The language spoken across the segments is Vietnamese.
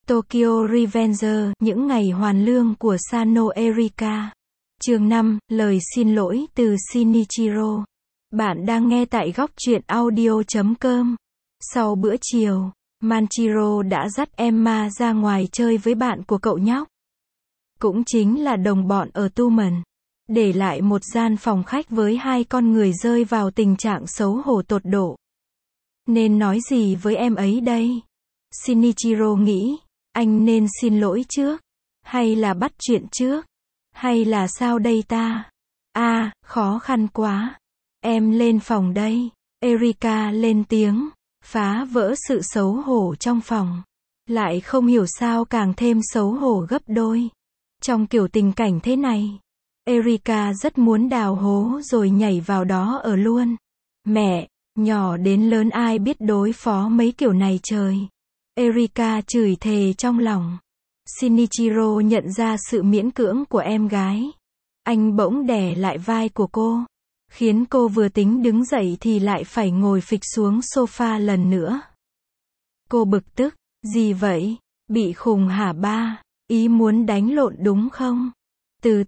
Tokyo Revenger, những ngày hoàn lương của Sano Erika. Chương 5, lời xin lỗi từ Shinichiro. Bạn đang nghe tại góc truyện audio.com. Sau bữa chiều, Manchiro đã dắt Emma ra ngoài chơi với bạn của cậu nhóc. Cũng chính là đồng bọn ở Tumen. Để lại một gian phòng khách với hai con người rơi vào tình trạng xấu hổ tột độ. Nên nói gì với em ấy đây? Shinichiro nghĩ, anh nên xin lỗi trước? Hay là bắt chuyện trước? Hay là sao đây ta? Khó khăn quá. Em lên phòng đây. Erika lên tiếng, phá vỡ sự xấu hổ trong phòng. Lại không hiểu sao càng thêm xấu hổ gấp đôi. Trong kiểu tình cảnh thế này, Erika rất muốn đào hố rồi nhảy vào đó ở luôn. Mẹ, nhỏ đến lớn ai biết đối phó mấy kiểu này trời. Erika chửi thề trong lòng. Shinichiro nhận ra sự miễn cưỡng của em gái. Anh bỗng đè lại vai của cô, khiến cô vừa tính đứng dậy thì lại phải ngồi phịch xuống sofa lần nữa. Cô bực tức, gì vậy? Bị khùng hả ba? Ý muốn đánh lộn đúng không? Từ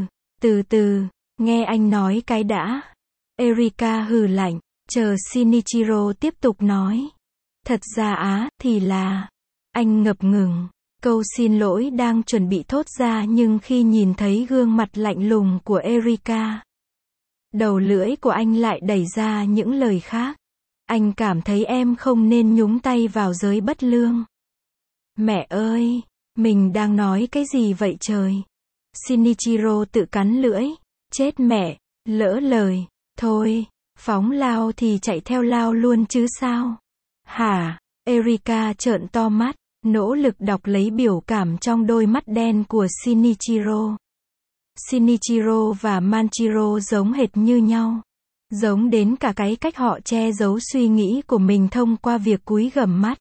từ, nghe anh nói cái đã. Erika hừ lạnh, chờ Shinichiro tiếp tục nói. Thật ra thì là... Anh ngập ngừng, câu xin lỗi đang chuẩn bị thốt ra nhưng khi nhìn thấy gương mặt lạnh lùng của Erika, đầu lưỡi của anh lại đẩy ra những lời khác. Anh cảm thấy em không nên nhúng tay vào giới bất lương. Mẹ ơi, mình đang nói cái gì vậy trời? Shinichiro tự cắn lưỡi, chết mẹ, lỡ lời, thôi, phóng lao thì chạy theo lao luôn chứ sao? Hả? Erika trợn to mắt, nỗ lực đọc lấy biểu cảm trong đôi mắt đen của Shinichiro. Shinichiro và Manchiro giống hệt như nhau. Giống đến cả cái cách họ che giấu suy nghĩ của mình thông qua việc cúi gằm mắt.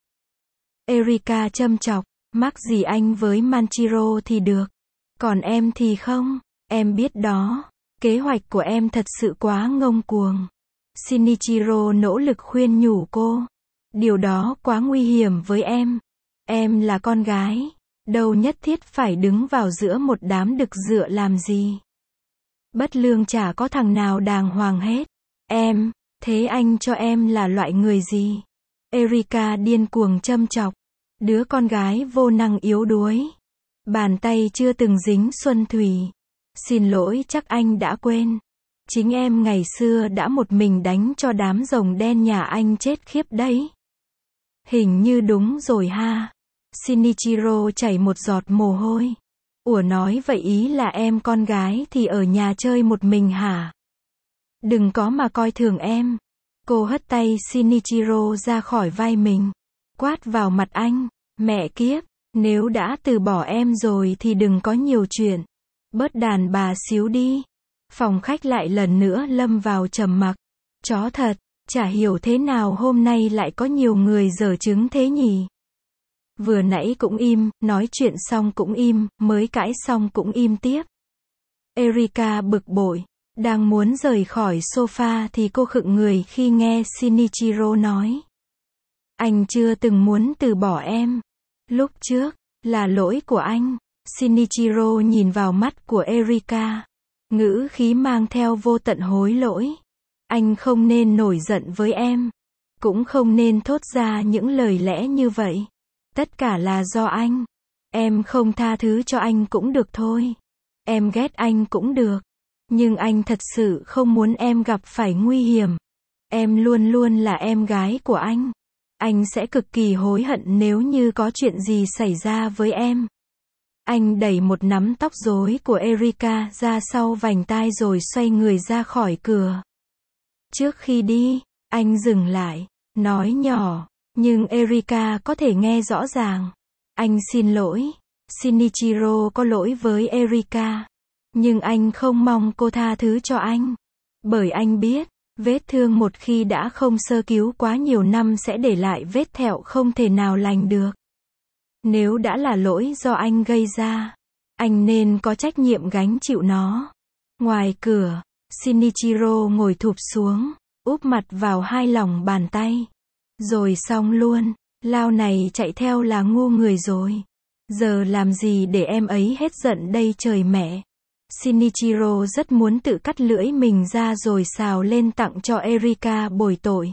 Erika châm chọc, mắc gì anh với Manchiro thì được. Còn em thì không, em biết đó. Kế hoạch của em thật sự quá ngông cuồng. Shinichiro nỗ lực khuyên nhủ cô. Điều đó quá nguy hiểm với em. Em là con gái, đâu nhất thiết phải đứng vào giữa một đám đực dựa làm gì. Bất lương chả có thằng nào đàng hoàng hết. Em, thế anh cho em là loại người gì? Erika điên cuồng châm chọc. Đứa con gái vô năng yếu đuối. Bàn tay chưa từng dính xuân thủy. Xin lỗi chắc anh đã quên. Chính em ngày xưa đã một mình đánh cho đám rồng đen nhà anh chết khiếp đấy. Hình như đúng rồi ha. Shinichiro chảy một giọt mồ hôi. Ủa nói vậy ý là em con gái thì ở nhà chơi một mình hả? Đừng có mà coi thường em. Cô hất tay Shinichiro ra khỏi vai mình. Quát vào mặt anh. Mẹ kiếp, nếu đã từ bỏ em rồi thì đừng có nhiều chuyện. Bớt đàn bà xíu đi. Phòng khách lại lần nữa lâm vào trầm mặc. Chó thật, chả hiểu thế nào hôm nay lại có nhiều người dở chứng thế nhỉ. Vừa nãy cũng im, nói chuyện xong cũng im, mới cãi xong cũng im tiếp. Erika bực bội, đang muốn rời khỏi sofa thì cô khựng người khi nghe Shinichiro nói. Anh chưa từng muốn từ bỏ em. Lúc trước, là lỗi của anh. Shinichiro nhìn vào mắt của Erika. Ngữ khí mang theo vô tận hối lỗi. Anh không nên nổi giận với em. Cũng không nên thốt ra những lời lẽ như vậy. Tất cả là do anh. Em không tha thứ cho anh cũng được thôi. Em ghét anh cũng được. Nhưng anh thật sự không muốn em gặp phải nguy hiểm. Em luôn luôn là em gái của anh. Anh sẽ cực kỳ hối hận nếu như có chuyện gì xảy ra với em. Anh đẩy một nắm tóc rối của Erika ra sau vành tai rồi xoay người ra khỏi cửa. Trước khi đi, anh dừng lại, nói nhỏ, nhưng Erika có thể nghe rõ ràng. Anh xin lỗi. Shinichiro có lỗi với Erika. Nhưng anh không mong cô tha thứ cho anh. Bởi anh biết, vết thương một khi đã không sơ cứu quá nhiều năm sẽ để lại vết thẹo không thể nào lành được. Nếu đã là lỗi do anh gây ra, anh nên có trách nhiệm gánh chịu nó. Ngoài cửa, Shinichiro ngồi thụp xuống, úp mặt vào hai lòng bàn tay. Rồi xong luôn, lao này chạy theo là ngu người rồi. Giờ làm gì để em ấy hết giận đây trời mẹ. Shinichiro rất muốn tự cắt lưỡi mình ra rồi xào lên tặng cho Erika bồi tội.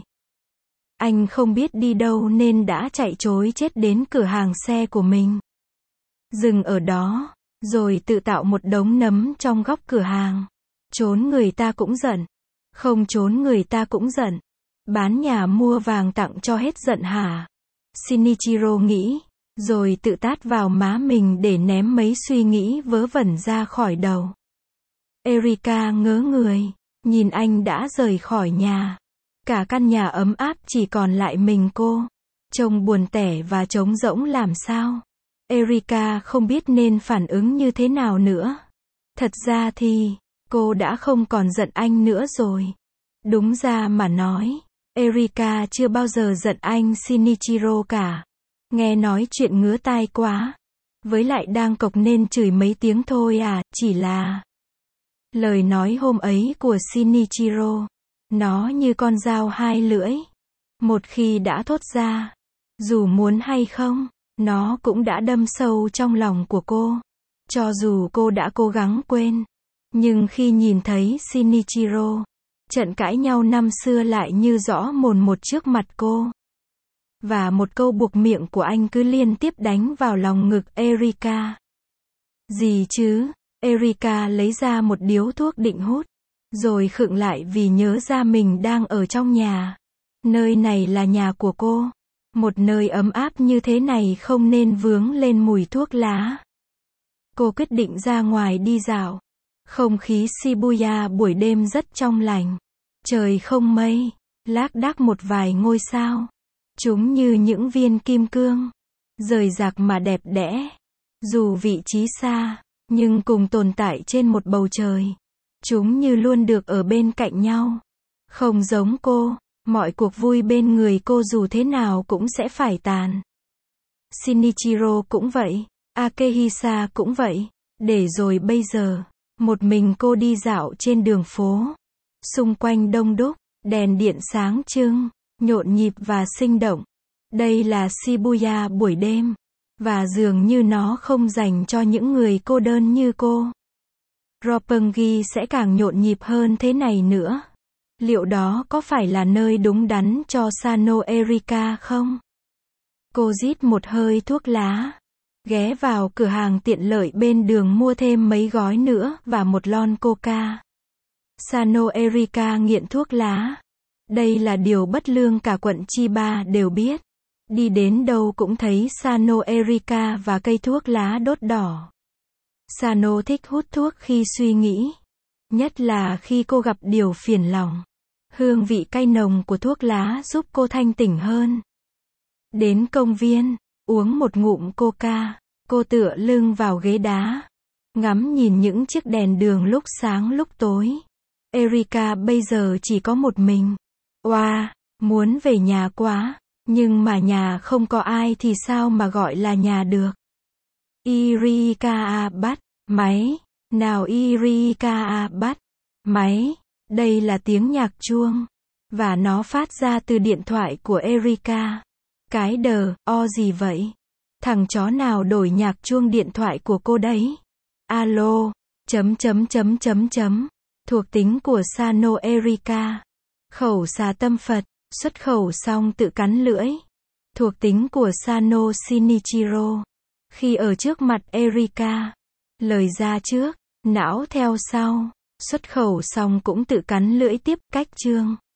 Anh không biết đi đâu nên đã chạy trối chết đến cửa hàng xe của mình. Dừng ở đó, rồi tự tạo một đống nấm trong góc cửa hàng. Trốn người ta cũng giận. Không trốn người ta cũng giận. Bán nhà mua vàng tặng cho hết giận hả? Shinichiro nghĩ, rồi tự tát vào má mình để ném mấy suy nghĩ vớ vẩn ra khỏi đầu. Erika ngớ người, nhìn anh đã rời khỏi nhà. Cả căn nhà ấm áp chỉ còn lại mình cô. Trông buồn tẻ và trống rỗng làm sao. Erika không biết nên phản ứng như thế nào nữa. Thật ra thì, cô đã không còn giận anh nữa rồi. Đúng ra mà nói, Erika chưa bao giờ giận anh Shinichiro cả. Nghe nói chuyện ngứa tai quá. Với lại đang cộc nên chửi mấy tiếng thôi à, chỉ là... Lời nói hôm ấy của Shinichiro, nó như con dao hai lưỡi. Một khi đã thốt ra, dù muốn hay không, nó cũng đã đâm sâu trong lòng của cô. Cho dù cô đã cố gắng quên, nhưng khi nhìn thấy Shinichiro, trận cãi nhau năm xưa lại như rõ mồn một trước mặt cô. Và một câu buộc miệng của anh cứ liên tiếp đánh vào lòng ngực Erika. Gì chứ? Erika lấy ra một điếu thuốc định hút, rồi khựng lại vì nhớ ra mình đang ở trong nhà. Nơi này là nhà của cô. Một nơi ấm áp như thế này không nên vướng lên mùi thuốc lá. Cô quyết định ra ngoài đi dạo. Không khí Shibuya buổi đêm rất trong lành. Trời không mây, lác đác một vài ngôi sao. Chúng như những viên kim cương, rời rạc mà đẹp đẽ. Dù vị trí xa, nhưng cùng tồn tại trên một bầu trời. Chúng như luôn được ở bên cạnh nhau. Không giống cô, mọi cuộc vui bên người cô dù thế nào cũng sẽ phải tàn. Shinichiro cũng vậy, Akehisa cũng vậy. Để rồi bây giờ, một mình cô đi dạo trên đường phố. Xung quanh đông đúc, đèn điện sáng trưng, nhộn nhịp và sinh động. Đây là Shibuya buổi đêm. Và dường như nó không dành cho những người cô đơn như cô. Roppongi sẽ càng nhộn nhịp hơn thế này nữa. Liệu đó có phải là nơi đúng đắn cho Sano Erika không? Cô rít một hơi thuốc lá. Ghé vào cửa hàng tiện lợi bên đường mua thêm mấy gói nữa và một lon coca. Sano Erika nghiện thuốc lá. Đây là điều bất lương cả quận Chiba đều biết. Đi đến đâu cũng thấy Sano Erika và cây thuốc lá đốt đỏ. Sano thích hút thuốc khi suy nghĩ. Nhất là khi cô gặp điều phiền lòng. Hương vị cay nồng của thuốc lá giúp cô thanh tỉnh hơn. Đến công viên, uống một ngụm coca, cô tựa lưng vào ghế đá. Ngắm nhìn những chiếc đèn đường lúc sáng lúc tối. Erika bây giờ chỉ có một mình. Oa, muốn về nhà quá. Nhưng mà nhà không có ai thì sao mà gọi là nhà được. Erika bắt máy. Nào Erika bắt máy. Đây là tiếng nhạc chuông. Và nó phát ra từ điện thoại của Erika. Cái gì vậy? Thằng chó nào đổi nhạc chuông điện thoại của cô đấy? Alo. Thuộc tính của Sano Erika. Khẩu xà tâm Phật. Xuất khẩu xong tự cắn lưỡi. Thuộc tính của Sano Shinichiro. Khi ở trước mặt Erika. Lời ra trước, não theo sau. Xuất khẩu xong cũng tự cắn lưỡi tiếp. Cách chương